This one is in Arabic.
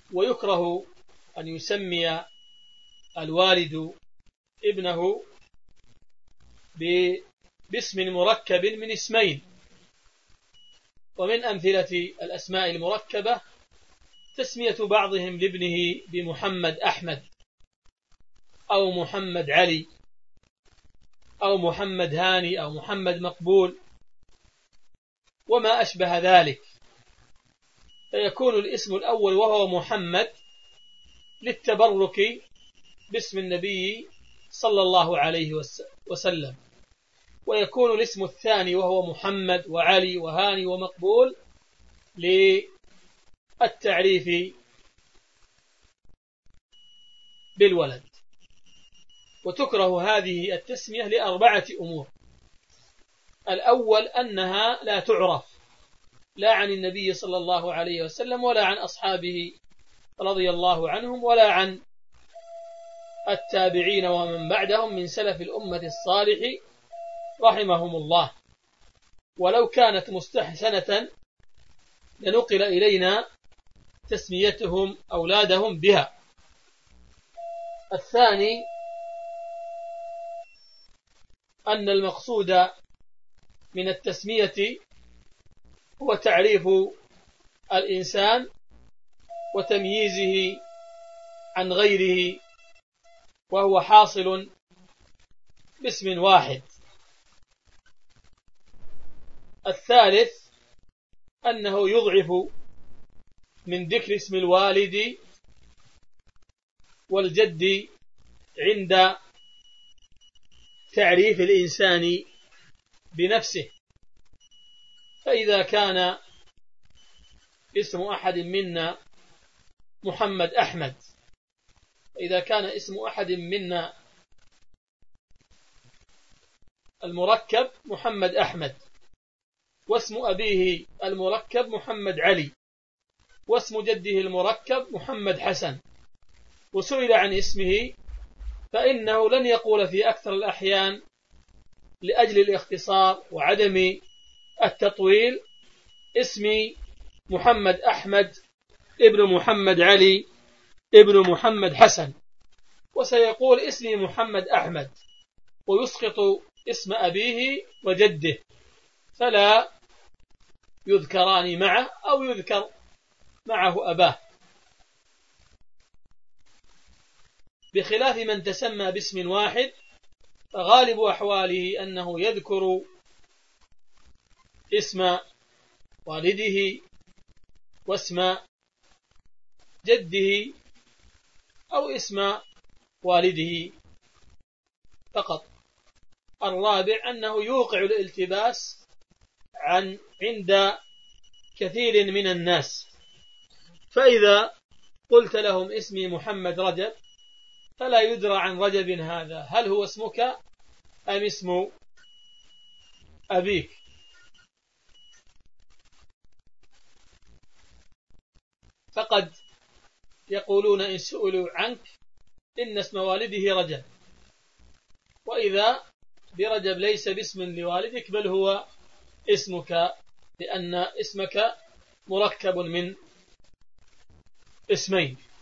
ويكره أن يسمي الوالد ابنه باسم مركب من اسمين. ومن أمثلة الأسماء المركبة تسمية بعضهم لابنه بمحمد أحمد أو محمد علي أو محمد هاني أو محمد مقبول وما أشبه ذلك، فيكون الاسم الأول وهو محمد للتبرك باسم النبي صلى الله عليه وسلم، ويكون الاسم الثاني وهو محمد وعلي وهاني ومقبول للتعريف بالولد. وتكره هذه التسمية لأربعة أمور. الأول أنها لا تعرف لا عن النبي صلى الله عليه وسلم ولا عن أصحابه رضي الله عنهم ولا عن التابعين ومن بعدهم من سلف الأمة الصالح رحمهم الله، ولو كانت مستحسنة لنقل إلينا تسميتهم أولادهم بها. الثاني أن المقصود من التسمية هو تعريف الإنسان وتمييزه عن غيره، وهو حاصل باسم واحد. الثالث أنه يضعف من ذكر اسم الوالد والجد عند تعريف الإنسان بنفسه، فإذا كان اسم أحد منا محمد أحمد، فإذا كان اسم أحد منا المركب محمد أحمد، واسم أبيه المركب محمد علي، واسم جده المركب محمد حسن، وسئل عن اسمه فإنه لن يقول في أكثر الأحيان لأجل الاختصار وعدم التطويل اسمي محمد أحمد ابن محمد علي ابن محمد حسن، وسيقول اسمي محمد أحمد ويسقط اسم أبيه وجده، فلا يذكران معه أو يذكر معه أباه، بخلاف من تسمى باسم واحد فغالب أحواله أنه يذكر اسم والده واسم جده أو اسم والده فقط. الرابع أنه يوقع الالتباس عند كثير من الناس، فإذا قلت لهم اسمي محمد رجب فلا يدرى عن رجب هذا هل هو اسمك أم اسم أبيك. فقد يقولون إن سئلوا عنك إن اسم والده رجب، وإذا برجب ليس باسم لوالدك بل هو اسمك، لأن اسمك مركب من اسمين.